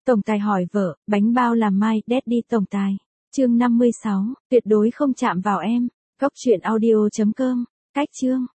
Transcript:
Tổng tài hỏi vợ, bánh bao làm mai, Daddy tổng tài. Chương 56, tuyệt đối không chạm vào em. Góc truyện audio.com. Cách chương.